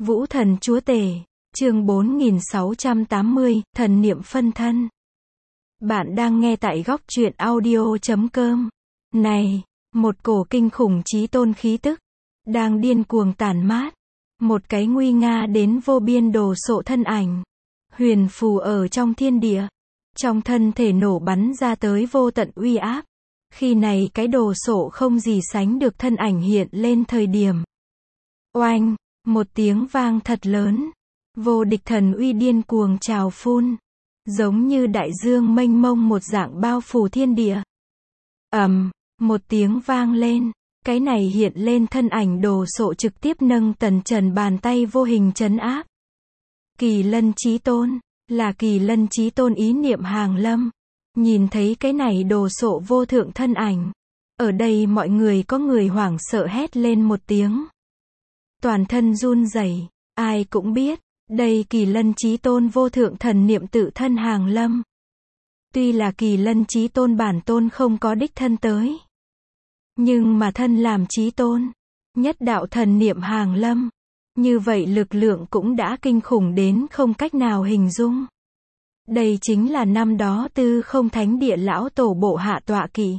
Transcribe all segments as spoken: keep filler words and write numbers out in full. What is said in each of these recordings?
Vũ thần chúa tể, chương bốn nghìn sáu trăm tám mươi, thần niệm phân thân. Bạn đang nghe tại góc truyện audio chấm com. Này, một cổ kinh khủng chí tôn khí tức, đang điên cuồng tản mát. Một cái nguy nga đến vô biên đồ sộ thân ảnh, huyền phù ở trong thiên địa. Trong thân thể nổ bắn ra tới vô tận uy áp. Khi này cái đồ sộ không gì sánh được thân ảnh hiện lên thời điểm. Oanh! Một tiếng vang thật lớn. Vô địch thần uy điên cuồng trào phun. Giống như đại dương mênh mông một dạng bao phủ thiên địa. ầm, một tiếng vang lên. Cái này hiện lên thân ảnh đồ sộ trực tiếp nâng tần trần bàn tay vô hình trấn áp. Kỳ Lân Chí Tôn, là Kỳ Lân Chí Tôn ý niệm hàng lâm. Nhìn thấy cái này đồ sộ vô thượng thân ảnh. Ở đây mọi người có người hoảng sợ hét lên một tiếng. Toàn thân run rẩy, ai cũng biết, đây Kỳ Lân Chí Tôn vô thượng thần niệm tự thân hàng lâm. Tuy là Kỳ Lân Chí Tôn bản tôn không có đích thân tới. Nhưng mà thân làm Chí Tôn, nhất đạo thần niệm hàng lâm. Như vậy lực lượng cũng đã kinh khủng đến không cách nào hình dung. Đây chính là năm đó Tư Không Thánh Địa lão tổ bộ hạ tọa kỵ.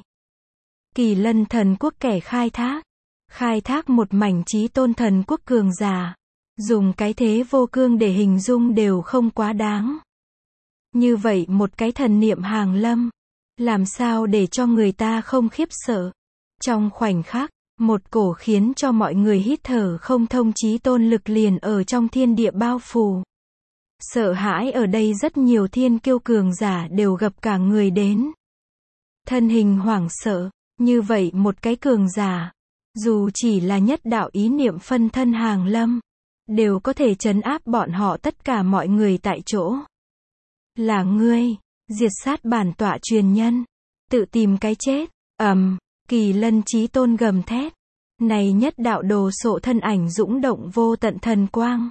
Kỳ Lân thần quốc kẻ khai thác. Khai thác một mảnh chí tôn thần quốc cường giả. Dùng cái thế vô cương để hình dung đều không quá đáng. Như vậy một cái thần niệm hàng lâm. Làm sao để cho người ta không khiếp sợ. Trong khoảnh khắc, một cổ khiến cho mọi người hít thở không thông chí tôn lực liền ở trong thiên địa bao phủ. Sợ hãi ở đây rất nhiều thiên kiêu cường giả đều gập cả người đến. Thân hình hoảng sợ, như vậy một cái cường giả. Dù chỉ là nhất đạo ý niệm phân thân hàng lâm, đều có thể trấn áp bọn họ tất cả mọi người tại chỗ. Là ngươi, diệt sát bản tọa truyền nhân, tự tìm cái chết. ầm, Kỳ Lân Chí Tôn gầm thét. Này nhất đạo đồ sộ thân ảnh dũng động vô tận thần quang.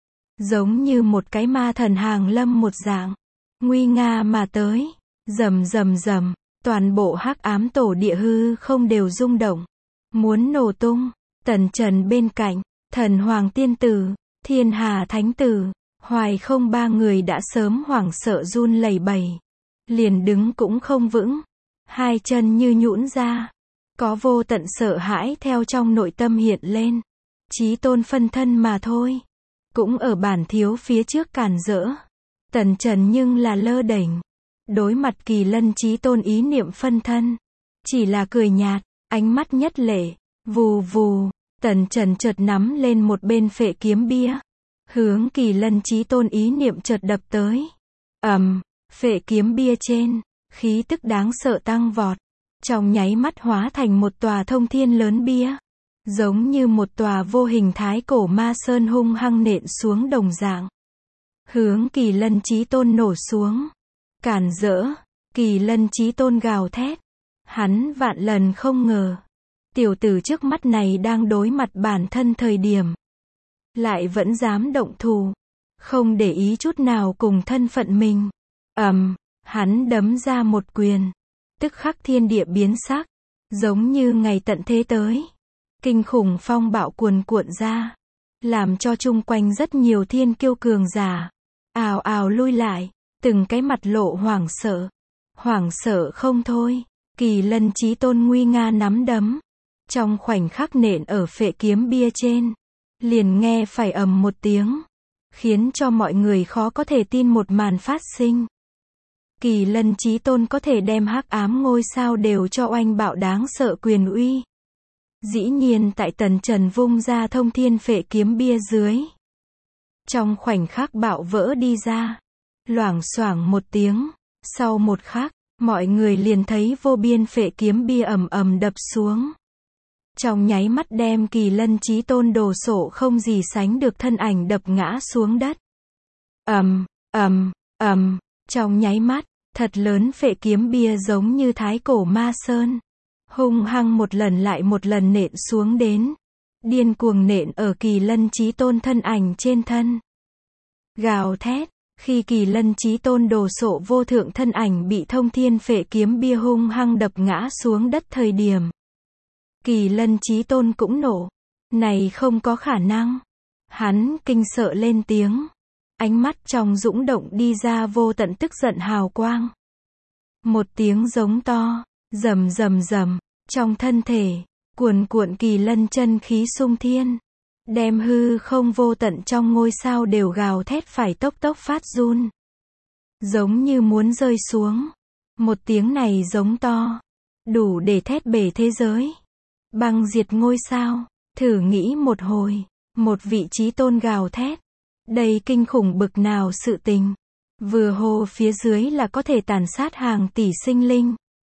Giống như một cái ma thần hàng lâm một dạng, nguy nga mà tới, rầm rầm rầm, toàn bộ hắc ám tổ địa hư không đều rung động. Muốn nổ tung. Tần Trần bên cạnh, Thần Hoàng Tiên Tử, Thiên Hà Thánh Tử, Hoài Không ba người đã sớm hoảng sợ run lẩy bẩy. Liền đứng cũng không vững. Hai chân như nhũn ra. Có vô tận sợ hãi theo trong nội tâm hiện lên. Chí tôn phân thân mà thôi. Cũng ở bản thiếu phía trước cản rỡ. Tần Trần nhưng là lơ đễnh. Đối mặt Kỳ Lân Chí Tôn ý niệm phân thân. Chỉ là cười nhạt. Ánh mắt nhất lệ, vù vù, Tần Trần chợt nắm lên một bên phệ kiếm bia, hướng Kỳ Lân Chí Tôn ý niệm chợt đập tới. ầm, phệ kiếm bia trên, khí tức đáng sợ tăng vọt, trong nháy mắt hóa thành một tòa thông thiên lớn bia, giống như một tòa vô hình thái cổ ma sơn hung hăng nện xuống đồng dạng, hướng Kỳ Lân Chí Tôn nổ xuống. Cản rỡ, Kỳ Lân Chí Tôn gào thét. Hắn vạn lần không ngờ. Tiểu tử trước mắt này đang đối mặt bản thân thời điểm. Lại vẫn dám động thủ. Không để ý chút nào cùng thân phận mình. ầm, hắn đấm ra một quyền. Tức khắc thiên địa biến sắc. Giống như ngày tận thế tới. Kinh khủng phong bạo cuồn cuộn ra. Làm cho chung quanh rất nhiều thiên kiêu cường giả. Ào ào lui lại. Từng cái mặt lộ hoảng sợ. Hoảng sợ không thôi. Kỳ Lân Chí Tôn nguy nga nắm đấm. Trong khoảnh khắc nện ở phệ kiếm bia trên. Liền nghe phải ầm một tiếng. Khiến cho mọi người khó có thể tin một màn phát sinh. Kỳ Lân Chí Tôn có thể đem hắc ám ngôi sao đều cho oanh bạo đáng sợ quyền uy. Dĩ nhiên tại Tần Trần vung ra thông thiên phệ kiếm bia dưới. Trong khoảnh khắc bạo vỡ đi ra. Loảng xoảng một tiếng. Sau một khắc. Mọi người liền thấy vô biên phệ kiếm bia ầm ầm đập xuống. Trong nháy mắt đem Kỳ Lân Chí Tôn đồ sộ không gì sánh được thân ảnh đập ngã xuống đất. ầm, ầm, ầm, trong nháy mắt, thật lớn phệ kiếm bia giống như thái cổ ma sơn. Hung hăng một lần lại một lần nện xuống đến. Điên cuồng nện ở Kỳ Lân Chí Tôn thân ảnh trên thân. Gào thét. Khi Kỳ Lân Chí Tôn đồ sộ vô thượng thân ảnh bị thông thiên phệ kiếm bia hung hăng đập ngã xuống đất thời điểm. Kỳ Lân Chí Tôn cũng nổ. Này không có khả năng. Hắn kinh sợ lên tiếng. Ánh mắt trong dũng động đi ra vô tận tức giận hào quang. Một tiếng giống to, rầm rầm rầm, trong thân thể, cuồn cuộn kỳ lân chân khí xung thiên. Đem hư không vô tận trong ngôi sao đều gào thét phải tốc tốc phát run. Giống như muốn rơi xuống. Một tiếng này giống to. Đủ để thét bể thế giới. Băng diệt ngôi sao. Thử nghĩ một hồi. Một vị trí tôn gào thét. Đây kinh khủng bực nào sự tình. Vừa hô phía dưới là có thể tàn sát hàng tỷ sinh linh.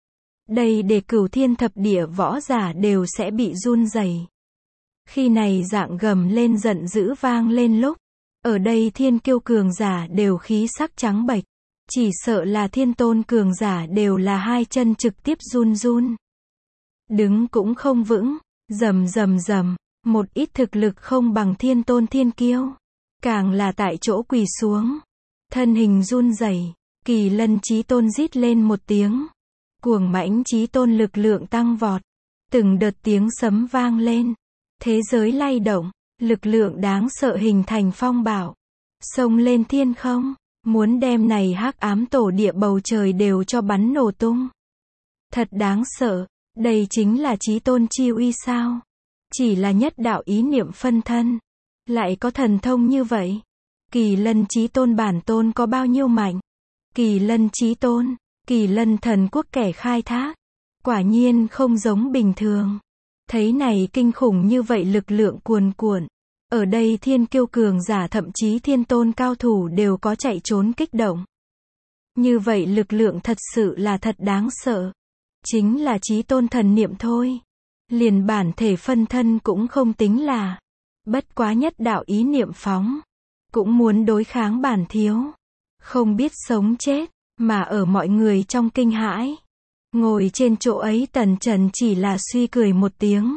Đây để cửu thiên thập địa võ giả đều sẽ bị run rẩy. Khi này dạng gầm lên giận dữ vang lên lúc, ở đây thiên kiêu cường giả đều khí sắc trắng bệch, chỉ sợ là thiên tôn cường giả đều là hai chân trực tiếp run run. Đứng cũng không vững, rầm rầm rầm, một ít thực lực không bằng thiên tôn thiên kiêu, càng là tại chỗ quỳ xuống, thân hình run rẩy. Kỳ lân chí tôn rít lên một tiếng, cuồng mãnh chí tôn lực lượng tăng vọt, từng đợt tiếng sấm vang lên. Thế giới lay động, lực lượng đáng sợ hình thành phong bạo, xông lên thiên không, muốn đem này hắc ám tổ địa bầu trời đều cho bắn nổ tung. Thật đáng sợ, đây chính là chí tôn chi uy sao? Chỉ là nhất đạo ý niệm phân thân, lại có thần thông như vậy. Kỳ lân chí tôn bản tôn có bao nhiêu mạnh? Kỳ lân chí tôn, kỳ lân thần quốc kẻ khai thác, quả nhiên không giống bình thường. Thấy này kinh khủng như vậy lực lượng cuồn cuộn. Ở đây thiên kiêu cường giả thậm chí thiên tôn cao thủ đều có chạy trốn kích động. Như vậy lực lượng thật sự là thật đáng sợ. Chính là chí tôn thần niệm thôi. Liền bản thể phân thân cũng không tính là. Bất quá nhất đạo ý niệm phóng. Cũng muốn đối kháng bản thiếu. Không biết sống chết, mà ở mọi người trong kinh hãi. Ngồi trên chỗ ấy Tần Trần chỉ là suy cười một tiếng.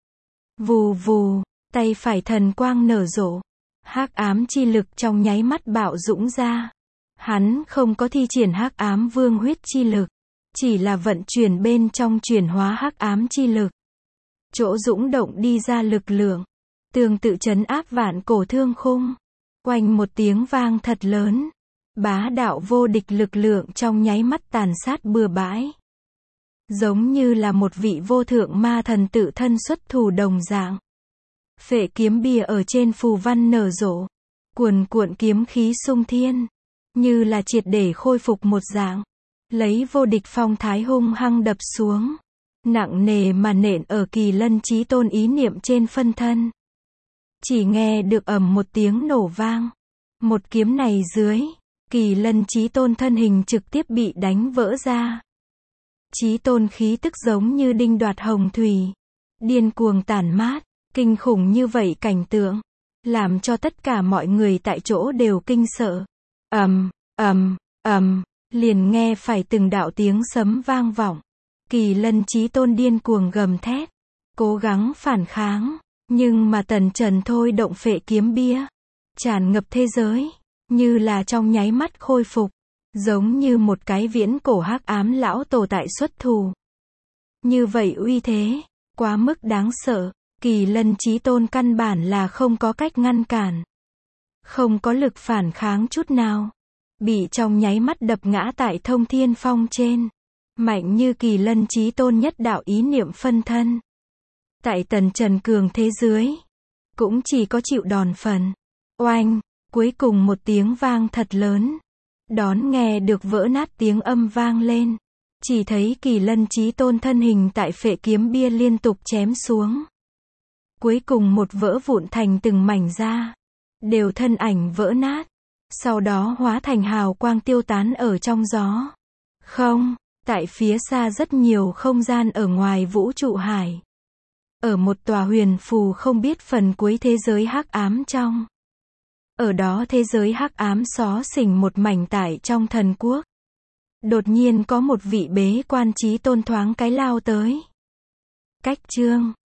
Vù vù, tay phải thần quang nở rộ. Hắc ám chi lực trong nháy mắt bạo dũng ra. Hắn không có thi triển hắc ám vương huyết chi lực. Chỉ là vận chuyển bên trong chuyển hóa hắc ám chi lực. Chỗ dũng động đi ra lực lượng. Tương tự trấn áp vạn cổ thương khung. Oanh một tiếng vang thật lớn. Bá đạo vô địch lực lượng trong nháy mắt tàn sát bừa bãi. Giống như là một vị vô thượng ma thần tự thân xuất thủ đồng dạng. Phệ kiếm bia ở trên phù văn nở rộ. Cuồn cuộn kiếm khí xung thiên. Như là triệt để khôi phục một dạng. Lấy vô địch phong thái hung hăng đập xuống. Nặng nề mà nện ở kỳ lân chí tôn ý niệm trên phân thân. Chỉ nghe được ầm một tiếng nổ vang. Một kiếm này dưới. Kỳ lân chí tôn thân hình trực tiếp bị đánh vỡ ra. Chí tôn khí tức giống như đinh đoạt hồng thủy. Điên cuồng tản mát. Kinh khủng như vậy cảnh tượng. Làm cho tất cả mọi người tại chỗ đều kinh sợ. Ầm, ầm, ầm. Liền nghe phải từng đạo tiếng sấm vang vọng. Kỳ lân chí tôn điên cuồng gầm thét. Cố gắng phản kháng. Nhưng mà Tần Trần thôi động phệ kiếm bia. Tràn ngập thế giới. Như là trong nháy mắt khôi phục. Giống như một cái viễn cổ hắc ám lão tổ tại xuất thủ. Như vậy uy thế. Quá mức đáng sợ. Kỳ lân chí tôn căn bản là không có cách ngăn cản. Không có lực phản kháng chút nào. Bị trong nháy mắt đập ngã tại thông thiên phong trên. Mạnh như kỳ lân chí tôn nhất đạo ý niệm phân thân. Tại Tần Trần cường thế dưới. Cũng chỉ có chịu đòn phần. Oanh, cuối cùng một tiếng vang thật lớn. Đón nghe được vỡ nát tiếng âm vang lên. Chỉ thấy kỳ lân chí tôn thân hình tại phệ kiếm bia liên tục chém xuống. Cuối cùng một vỡ vụn thành từng mảnh ra. Đều thân ảnh vỡ nát. Sau đó hóa thành hào quang tiêu tán ở trong gió. Không, tại phía xa rất nhiều không gian ở ngoài vũ trụ hải. Ở một tòa huyền phù không biết phần cuối thế giới hắc ám trong. Ở đó thế giới hắc ám xó xỉnh một mảnh tải trong thần quốc. Đột nhiên có một vị bế quan chí tôn thoáng cái lao tới. Cách chương